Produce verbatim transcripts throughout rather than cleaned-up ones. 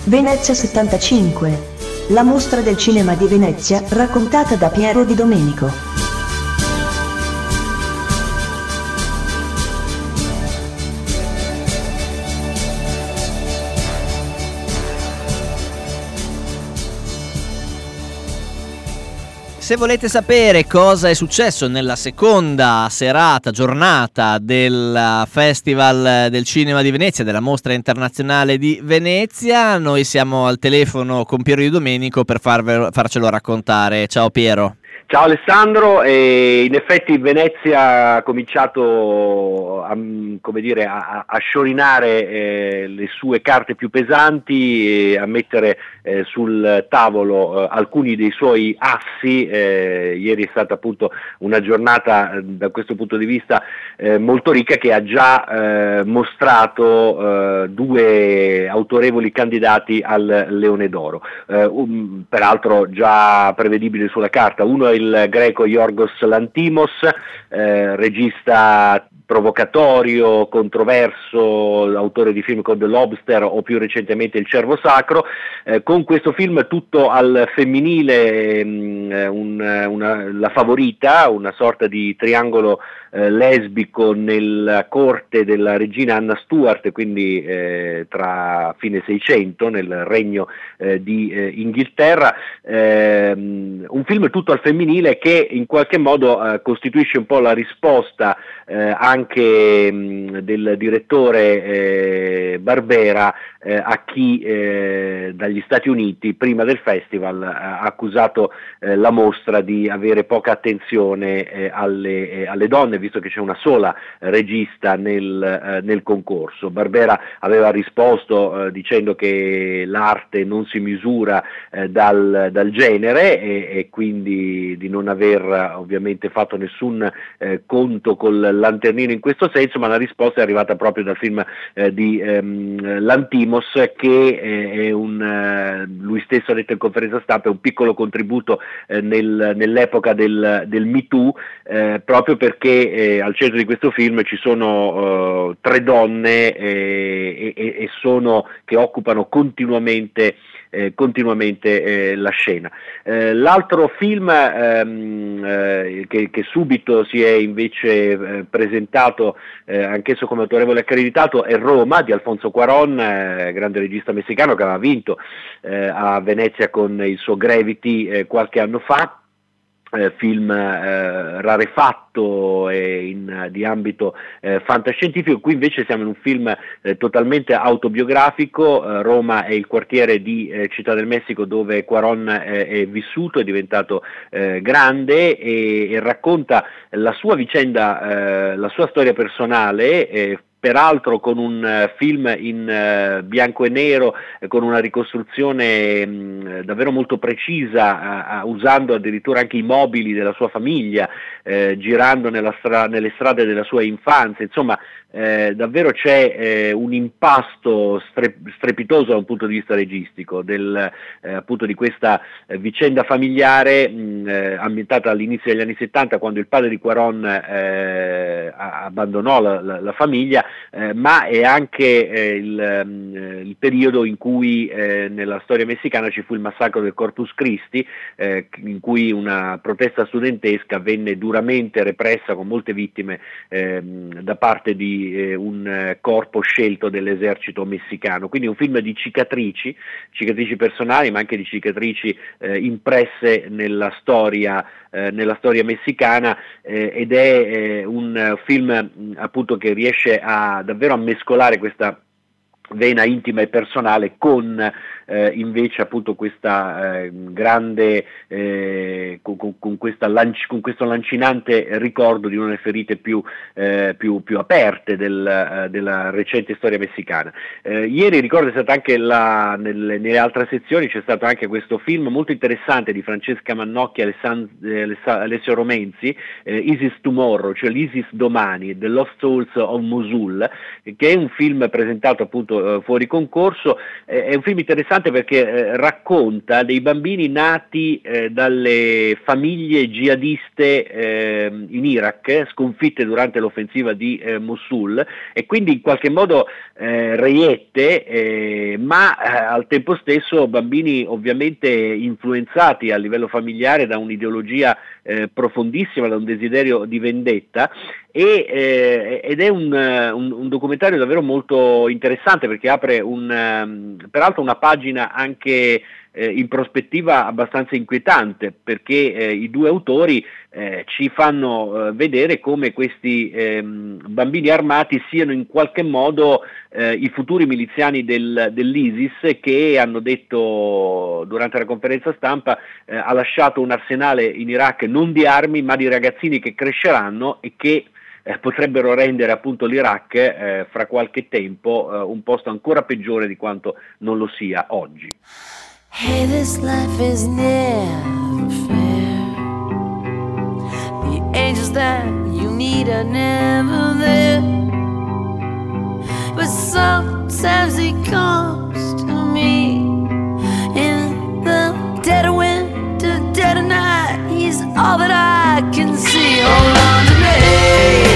Venezia settantacinque. La mostra del cinema di Venezia, raccontata da Piero Di Domenico. Se volete sapere cosa è successo nella seconda serata, giornata del Festival del Cinema di Venezia, della Mostra Internazionale di Venezia, noi siamo al telefono con Piero Di Domenico per farvelo, farcelo raccontare. Ciao Piero. Ciao Alessandro, e in effetti Venezia ha cominciato a, come dire, a, a sciorinare eh, le sue carte più pesanti e a mettere eh, sul tavolo eh, alcuni dei suoi assi. Eh, ieri è stata appunto una giornata eh, da questo punto di vista eh, molto ricca, che ha già eh, mostrato eh, due autorevoli candidati al Leone d'Oro, eh, um, peraltro già prevedibile sulla carta. Uno è il greco Yorgos Lanthimos, eh, regista provocatorio, controverso, autore di film come The Lobster o più recentemente Il Cervo Sacro. Eh, con questo film tutto al femminile, mh, un, una, la favorita, una sorta di triangolo eh, lesbico nella corte della regina Anna Stuart, quindi eh, tra fine Seicento nel regno eh, di eh, Inghilterra. Eh, un film tutto al femminile che in qualche modo eh, costituisce un po' la risposta eh, anche mh, del direttore eh, Barbera eh, a chi eh, dagli Stati Uniti prima del festival ha accusato eh, la mostra di avere poca attenzione eh, alle, eh, alle donne, visto che c'è una sola regista nel, eh, nel concorso. Barbera aveva risposto eh, dicendo che l'arte non si misura eh, dal, dal genere e, e quindi di non aver ovviamente fatto nessun eh, conto col lanternino in questo senso, ma la risposta è arrivata proprio dal film eh, di ehm, Lanthimos, che eh, è un, eh, lui stesso ha detto in conferenza stampa, è un piccolo contributo eh, nel, nell'epoca del, del Me Too, eh, proprio perché eh, al centro di questo film ci sono eh, tre donne eh, e, e sono che occupano continuamente Eh, continuamente eh, la scena. Eh, l'altro film ehm, eh, che, che subito si è invece eh, presentato eh, anch'esso come autorevole accreditato è Roma di Alfonso Cuarón, eh, grande regista messicano che aveva vinto eh, a Venezia con il suo Gravity eh, qualche anno fa. Eh, film eh, rarefatto e in, di ambito eh, fantascientifico. Qui invece siamo in un film eh, totalmente autobiografico. eh, Roma è il quartiere di eh, Città del Messico dove Cuarón eh, è vissuto, è diventato eh, grande e, e racconta la sua vicenda, eh, la sua storia personale, eh, peraltro con un uh, film in uh, bianco e nero, eh, con una ricostruzione mh, davvero molto precisa, uh, uh, usando addirittura anche i mobili della sua famiglia, eh, girando nella stra- nelle strade della sua infanzia. Insomma, eh, davvero c'è eh, un impasto stre- strepitoso da un punto di vista registico del, eh, appunto di questa eh, vicenda familiare mh, eh, ambientata all'inizio degli anni settanta, quando il padre di Cuarón eh, abbandonò la, la, la famiglia. Eh, ma è anche eh, il, um, il periodo in cui eh, nella storia messicana ci fu il massacro del Corpus Christi, eh, in cui una protesta studentesca venne duramente repressa con molte vittime eh, da parte di eh, un corpo scelto dell'esercito messicano. Quindi un film di cicatrici, cicatrici personali, ma anche di cicatrici eh, impresse nella storia Eh, nella storia messicana, eh, ed è eh, un film mh, appunto che riesce a davvero a mescolare questa vena intima e personale con eh, invece appunto questa eh, grande eh, con, con, questa lanci, con questo lancinante ricordo di una delle ferite più, eh, più, più aperte del, eh, della recente storia messicana. Eh, ieri ricordo è stata anche la, nelle, nelle altre sezioni c'è stato anche questo film molto interessante di Francesca Mannocchi e eh, Alessio Romenzi, eh, Isis Tomorrow, cioè l'Isis domani, The Lost Souls of Mosul, che è un film presentato appunto fuori concorso. È un film interessante interessante perché eh, racconta dei bambini nati eh, dalle famiglie jihadiste eh, in Iraq, sconfitte durante l'offensiva di eh, Mosul, e quindi in qualche modo eh, reiette, eh, ma eh, al tempo stesso bambini ovviamente influenzati a livello familiare da un'ideologia eh, profondissima, da un desiderio di vendetta. E, eh, ed è un, un, un documentario davvero molto interessante perché apre un, um, peraltro una pagina anche eh, in prospettiva abbastanza inquietante, perché eh, i due autori eh, ci fanno eh, vedere come questi ehm, bambini armati siano in qualche modo eh, i futuri miliziani del, dell'ISIS, che hanno detto durante la conferenza stampa eh, ha lasciato un arsenale in Iraq non di armi ma di ragazzini che cresceranno e che Eh, potrebbero rendere appunto l'Iraq eh, fra qualche tempo eh, un posto ancora peggiore di quanto non lo sia oggi. Hey, this life is never fair. The angels that you need are never there. But sometimes he comes to me in the dead of winter, dead of night. He's all that I can see. Hold on to me.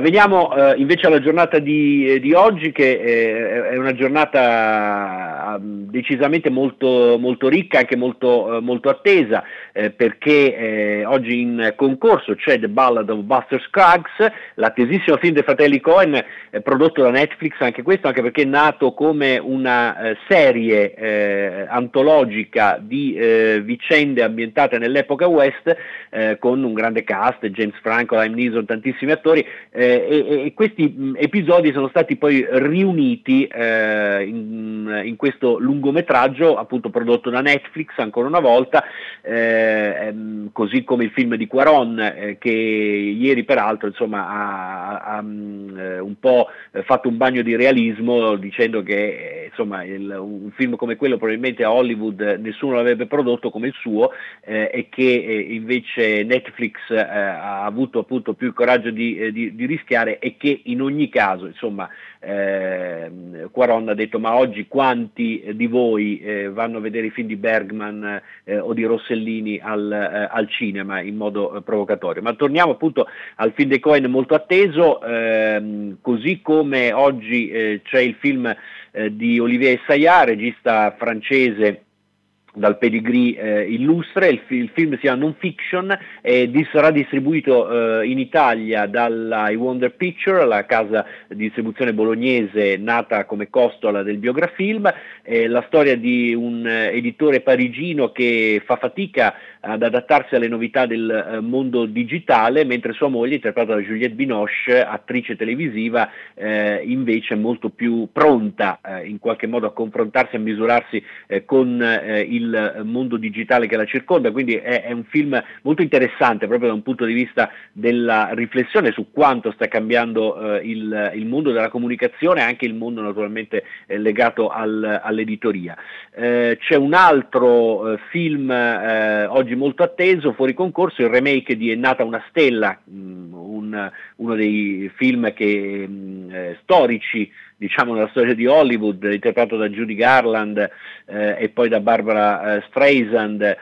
veniamo eh, invece alla giornata di, di oggi, che eh, è una giornata eh, decisamente molto, molto ricca, anche molto, eh, molto attesa, eh, perché eh, oggi in concorso c'è The Ballad of Buster Scruggs, l'attesissimo film dei fratelli Coen, eh, prodotto da Netflix, anche questo, anche perché è nato come una eh, serie eh, antologica di eh, vicende ambientate nell'epoca West, eh, con un grande cast, James Franco, Liam Neeson, tantissimi attori, eh, e, e questi mh, episodi sono stati poi riuniti eh, in, in questo lungometraggio, appunto prodotto da Netflix ancora una volta, eh, ehm, così come il film di Cuarón, eh, che ieri peraltro insomma ha, ha, ha mh, un po' fatto un bagno di realismo, dicendo che eh, insomma il, un film come quello probabilmente a Hollywood nessuno l'avrebbe prodotto come il suo, eh, e che eh, invece Netflix eh, ha avuto appunto più coraggio di, eh, di, di rischiare, e che in ogni caso insomma eh, Cuarón ha detto: ma oggi quanti di voi eh, vanno a vedere i film di Bergman eh, o di Rossellini al, eh, al cinema, in modo eh, provocatorio. Ma torniamo appunto al film dei Coen, molto atteso, ehm, così come oggi eh, c'è il film eh, di Olivier Assayas, regista francese dal pedigree eh, illustre. Il, fi- il film si chiama Non Fiction e dis- sarà distribuito eh, in Italia dalla I Wonder Picture, la casa di distribuzione bolognese nata come costola del Biografilm. È la storia di un eh, editore parigino che fa fatica ad adattarsi alle novità del eh, mondo digitale, mentre sua moglie, interpretata da Juliette Binoche, attrice televisiva, eh, invece è molto più pronta eh, in qualche modo a confrontarsi, a misurarsi eh, con eh, il mondo digitale che la circonda. Quindi è, è un film molto interessante proprio da un punto di vista della riflessione su quanto sta cambiando eh, il, il mondo della comunicazione, anche il mondo naturalmente eh, legato al, all'editoria. Eh, c'è un altro eh, film eh, oggi molto atteso, fuori concorso, il remake di È nata una stella, mh, un, uno dei film che, mh, eh, storici, diciamo, nella storia di Hollywood, interpretato da Judy Garland eh, e poi da Barbara eh, Streisand,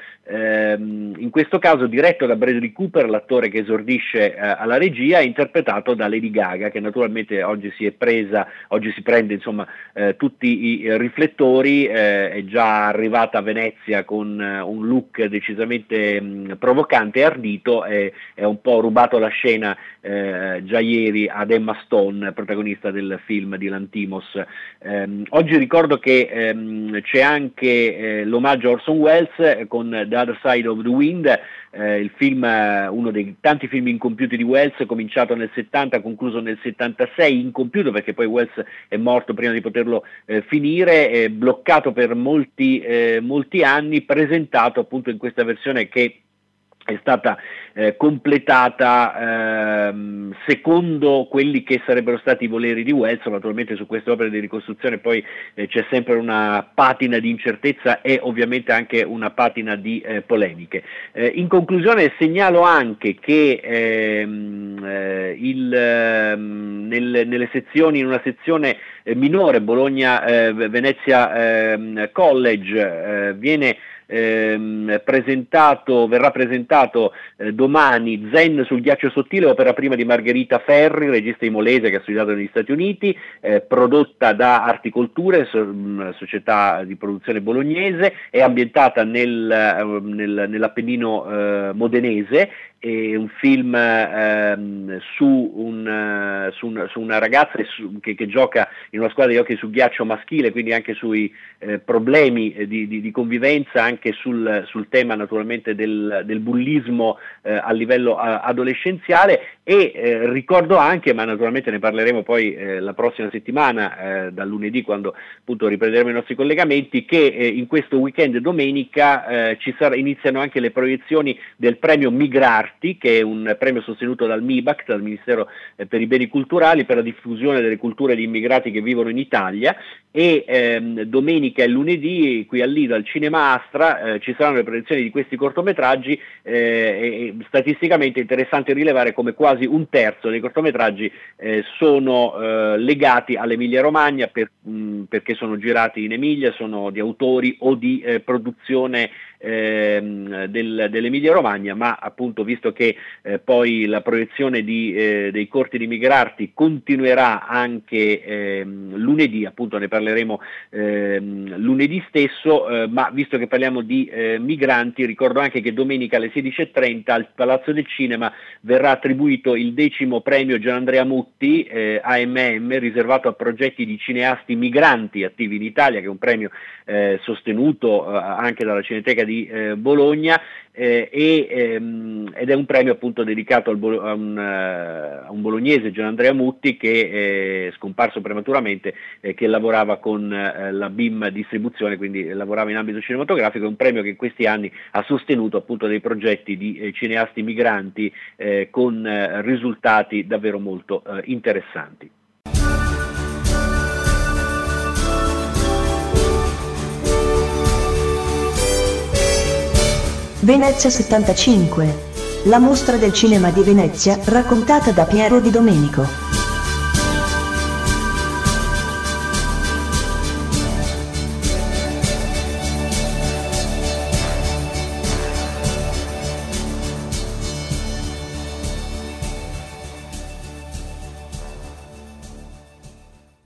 ehm, in questo caso diretto da Bradley Cooper, l'attore che esordisce eh, alla regia, interpretato da Lady Gaga, che naturalmente oggi si è presa, oggi si prende insomma eh, tutti i riflettori, eh, è già arrivata a Venezia con eh, un look decisamente mh, provocante e ardito, e è un po' rubato la scena eh, già ieri ad Emma Stone, protagonista del film di Lantimos. Eh, oggi ricordo che ehm, c'è anche eh, l'omaggio a Orson Welles eh, con The Other Side of the Wind, eh, il film, eh, uno dei tanti film incompiuti di Welles, cominciato nel settanta, concluso nel settantasei, incompiuto perché poi Welles è morto prima di poterlo eh, finire, eh, bloccato per molti, eh, molti anni, presentato appunto in questa versione che è stata eh, completata ehm, secondo quelli che sarebbero stati i voleri di Welles. Naturalmente su queste opere di ricostruzione poi eh, c'è sempre una patina di incertezza e ovviamente anche una patina di eh, polemiche. Eh, in conclusione segnalo anche che ehm, eh, il, ehm, nel, nelle sezioni, in una sezione eh, minore, Bologna eh, Venezia eh, College, eh, viene Ehm, presentato, verrà presentato eh, domani Zen sul ghiaccio sottile, opera prima di Margherita Ferri, regista imolese che ha studiato negli Stati Uniti, eh, prodotta da Articolture, so, mh, società di produzione bolognese, è ambientata nel, eh, nel, nell'Appennino eh, modenese. È un film ehm, su, un, uh, su, un, su una ragazza su, che, che gioca in una squadra di hockey su ghiaccio maschile, quindi anche sui eh, problemi eh, di, di, di convivenza, anche sul, sul tema naturalmente del, del bullismo eh, a livello a, adolescenziale. E eh, ricordo anche, ma naturalmente ne parleremo poi eh, la prossima settimana, eh, dal lunedì, quando appunto riprenderemo i nostri collegamenti, che eh, in questo weekend domenica eh, ci sarà, iniziano anche le proiezioni del premio Migrarti, che è un premio sostenuto dal MIBACT, dal Ministero eh, per i Beni Culturali, per la diffusione delle culture di immigrati che vivono in Italia. E ehm, domenica e lunedì qui al Lido, al Cinema Astra, eh, ci saranno le proiezioni di questi cortometraggi, eh, e statisticamente è interessante rilevare come quasi un terzo dei cortometraggi eh, sono eh, legati all'Emilia Romagna, per, mh, perché sono girati in Emilia, sono di autori o di eh, produzione ehm, del, dell'Emilia Romagna, ma appunto visto che eh, poi la proiezione di, eh, dei corti di migranti continuerà anche ehm, lunedì, appunto ne parleremo ehm, lunedì stesso, eh, ma visto che parliamo di eh, migranti, ricordo anche che domenica alle sedici e trenta al Palazzo del Cinema verrà attribuito il decimo premio Gianandrea Mutti eh, A M M, riservato a progetti di cineasti migranti attivi in Italia, che è un premio eh, sostenuto eh, anche dalla Cineteca di eh, Bologna, eh, e, ehm, ed è un premio appunto dedicato al Bo- a, un, uh, a un bolognese, Gianandrea Mutti, che è scomparso prematuramente, eh, che lavorava con eh, la B I M Distribuzione, quindi lavorava in ambito cinematografico. È un premio che in questi anni ha sostenuto appunto dei progetti di eh, cineasti migranti eh, con eh, risultati davvero molto eh, interessanti. Venezia settantacinque. La mostra del cinema di Venezia raccontata da Piero Di Domenico.